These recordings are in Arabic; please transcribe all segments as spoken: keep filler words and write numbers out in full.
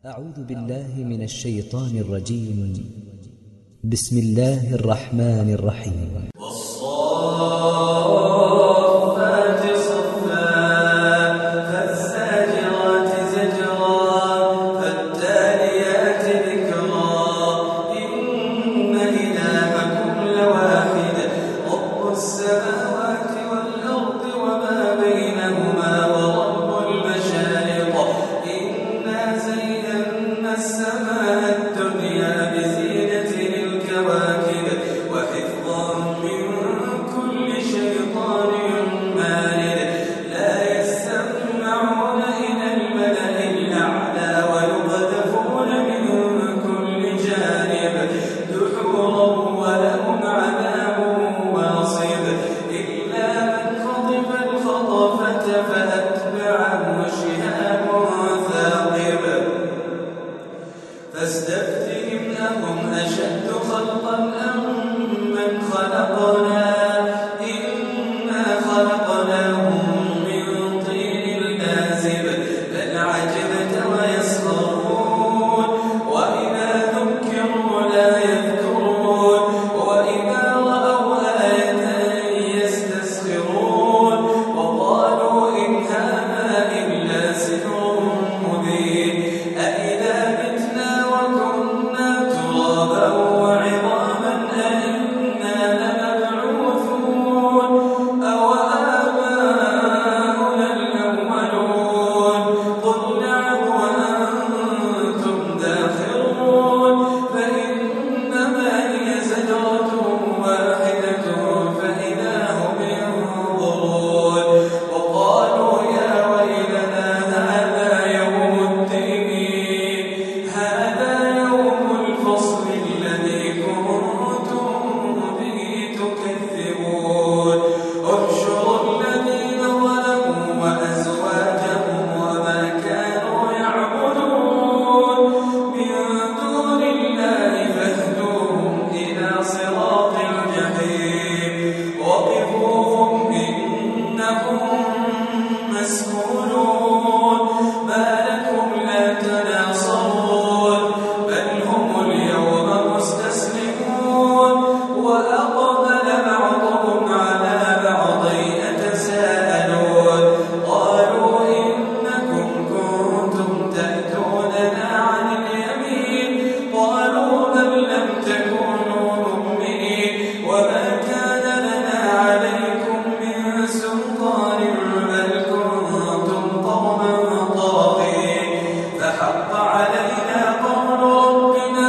أعوذ بالله من الشيطان الرجيم. بسم الله الرحمن الرحيم. والصافات صفا فالزاجرات زجرا فالتاليات ذكرا إن إلهكم لواحد رب السماوات والأرض وما بينهما ورب المشارق إنا زينا السماء الدنيا بزينة الكواكب وحفظا من كل شيطان مارد لا يسمعون إلى الملأ الأعلى ويقذفون من كل جانب دحورا ولهم عذاب واصب إلا من خطف الخطفة فأتبعه شهاب ثاقب فاستفتهم أهم أشد خلقا أم من خلقنا إنا خلقناهم من طين لازب بل عجبت ويسخرون وإذا ذكروا لا يذكرون وإذا رأوا آية يستسخرون وقالوا إن هذا إلا سحر مبين أإذا متنا وكنا ترابا وعظاما أإنا لمبعوثون أو آباؤنا الأولون قل نعم وأنتم داخرون فإنما هي زجرة واحدة فإذا هم ينظرون وقالوا يا ويلنا هذا يوم الدين هذا يوم الفصل الذي كنتم به تكذبون احشروا الذين ظلموا وأزواجهم وما كانوا يعبدون من دون الله فاهدوهم إلى صراط الجحيم وقفوهم إنهم مسؤولون ما لكم لا تناصرون بل هم اليوم مستسلمون وأقبل بعضهم على بعض يتساءلون قالوا إنكم كنتم تأتوننا عن اليمين قالوا بل لم تكونوا مؤمنين وما كان لنا عليكم من سلطان بل كنتم قوما طاغين فحق علينا قول ربنا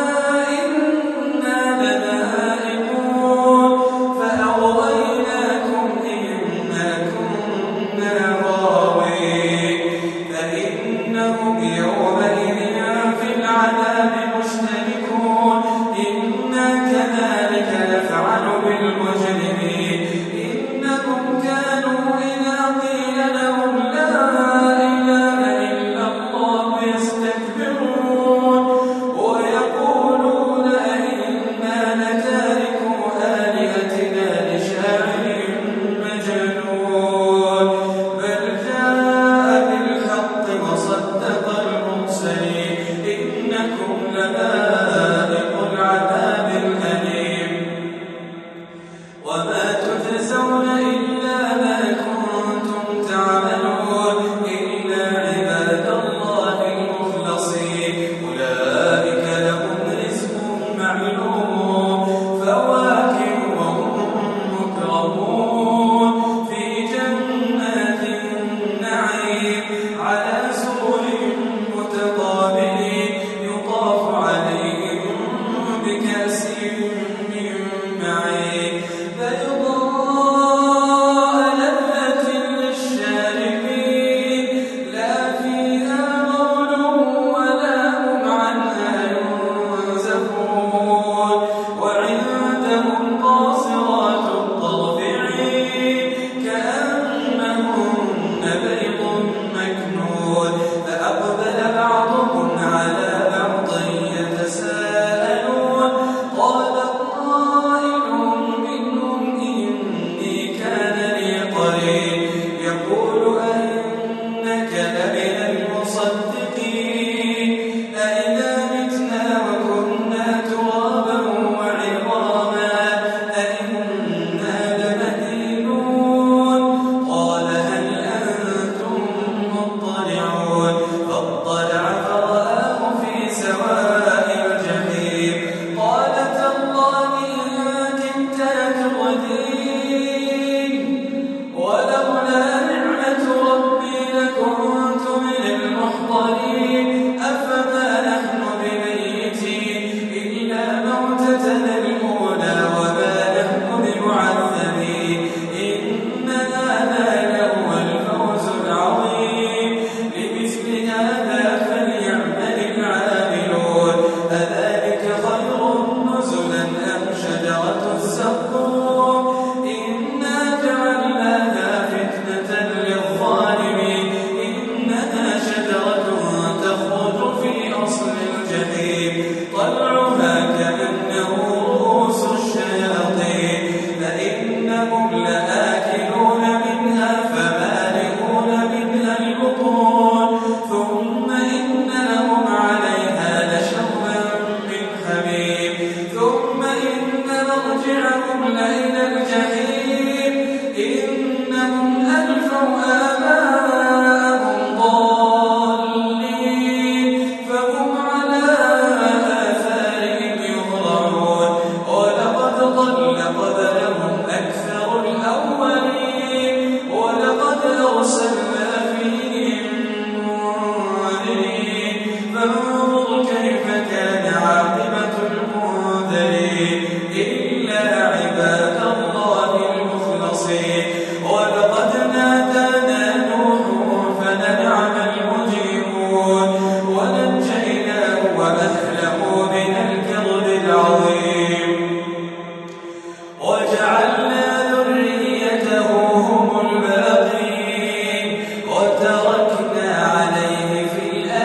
إنا لذائقون فأغويناكم إنا كنا غاوين فإنهم يومئذ في العذاب مشتركون إنا كذلك نفعل بالمجرمين إنهم كانوا إذا قيل لهم لا إله إلا الله يستكبرون ويقولون أئنا لتاركو آلهتنا لشاعر مجنون بل جاء بالحق وصدق المرسلين وأهله من الكرب العظيم وجعلنا ذريته هم الباقين وتركنا عليه في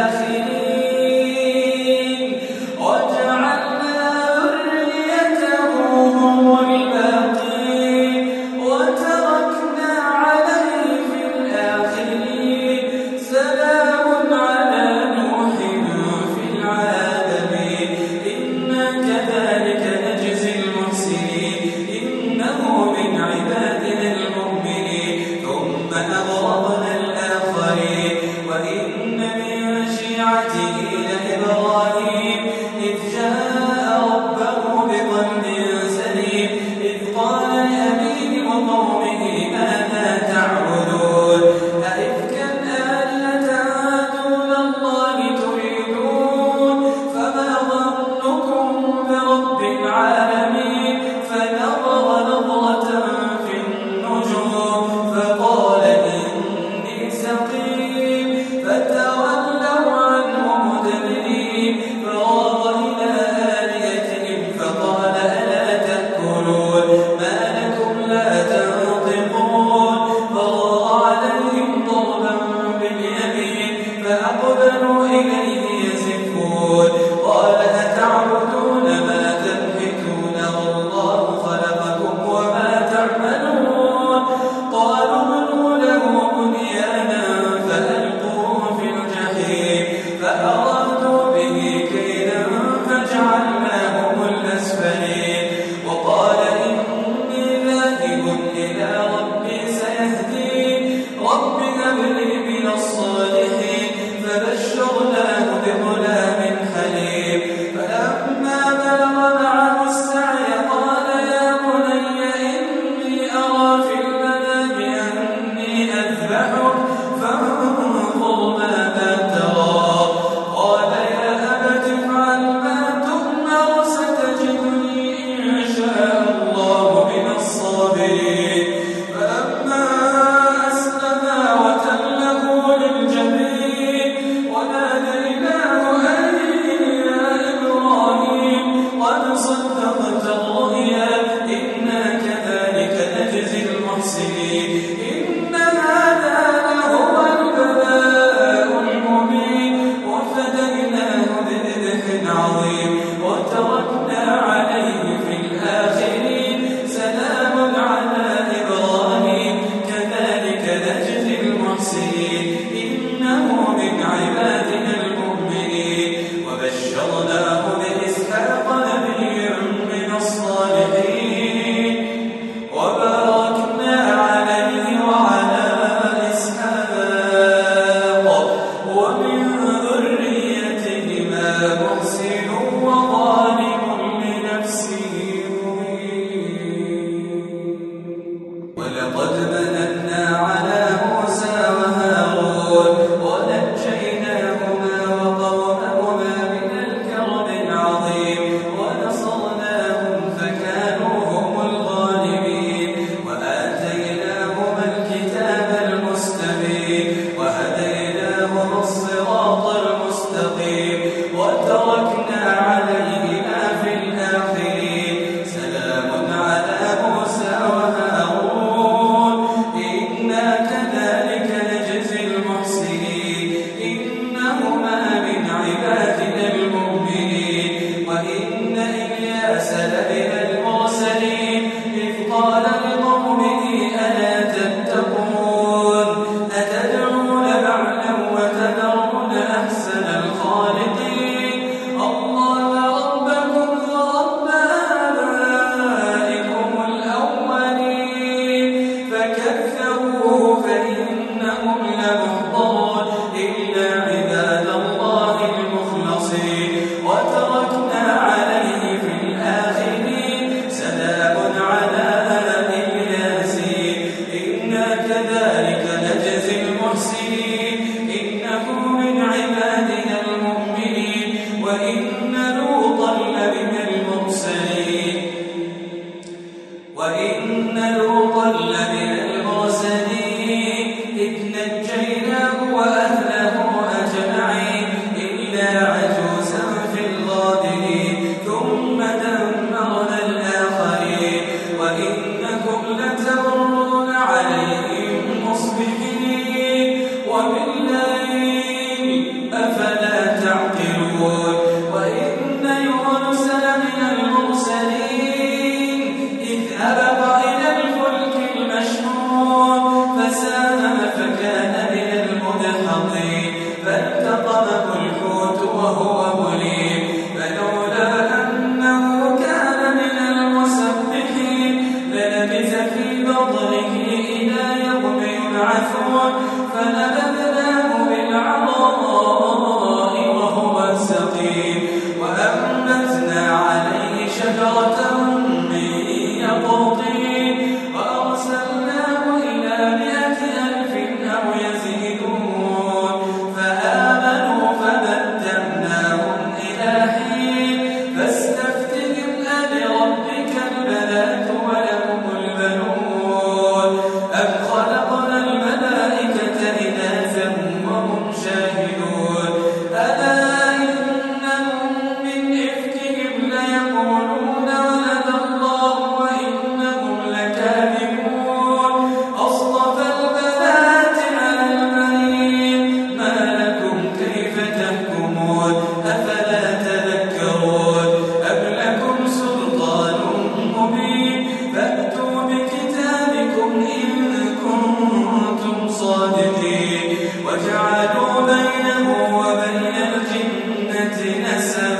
الآخرين وجعلنا ذريته هم الباقين وتركنا عليه في الآخرين سلام على نوح في العالمين إنا كذلك نجزي المحسنين إنه من عبادنا المؤمنين ثم أغرقنا الآخرين وإن من شيعته لإبراهيم إذ جاء ربه بقلب سليم إذ قال لأبيه وقومه ماذا تعبدون أئفكا آلهة دون الله تريدون فما ظنكم برب العالمين فنظر نظرة في النجوم فقال إني سقيم فتولوا عنه مدبرين فراغ إلى آلهتهم فقال ألا تأكلون ما لكم لا تنطقون فراغ عليهم ضربا باليمين فأقبلوا إليه يزفون قال أتعبدون ما تنحتون والله خلقكم وما تعملون قالوا ابنوا له بنيانا فألقوه في الجحيم فأرادوا به كيدا فجعلناهم الأسفلين وقال إني ذاهب إلى ربي سيهدين رب هب لي من الصالحين فبشرناه بغلام حليم فلما بلغ معه السعي قال يا بني إني أرى في المنام أني أذبحك فانظر ماذا ترى قال يا أبت افعل ما تؤمر ستجدني إن شاء الله من الصابرين فلما أسلما وتله للجبين وناديناه أن يا إبراهيم قد صدقت الرؤيا إنا كذلك نجزي المحسنين إن هذا لهو البلاء المبين وفديناه بذبح عظيم وتركنا عليه في الآخرين سلام على إبراهيم كذلك نجزي المحسنين إنه من عبادنا المؤمنين وبشرناه بإسحاق نبيا من الصالحين وباركنا عليه وعلى إسحاق ومن ذريتهما محسن وظالم لنفسه مبين ولقد مننا على موسى وهارون ونجيناهما وقومهما من الكرب العظيم ونصرناهم فكانوا هم الغالبين وآتيناهما الكتاب المستبين وهديناهما الصراط المستقيم وتركنا عليهما في الآخرين سلام على موسى وهارون إنا كذلك نجزي المحسنين إنهما من عبادنا المؤمنين وإن إلياس لمن المرسلين إذ قال لقومه ألا تتقون أتدعون بعلا وتذرون أحسن الخالقين الله ربكم ورب آبائكم الأولين فكذبوه فإنهم لمحضرون إلا عباد الله المخلصين وتركنا عليه في الآخرين سلام على الياسين إنا كذلك نجزي المحسنين إنه من عبادنا المؤمنين وإن لوطا لمن المرسلين وإن لوطا لمن المرسلين إذ نجيناه وأهله أجمعين إلا عجوزا في تعقلون أفلا تذكرون أم لكم سلطان مبين فأتوا بكتابكم إن كنتم صادقين وجعلوا بينه وبين الجنة نسبا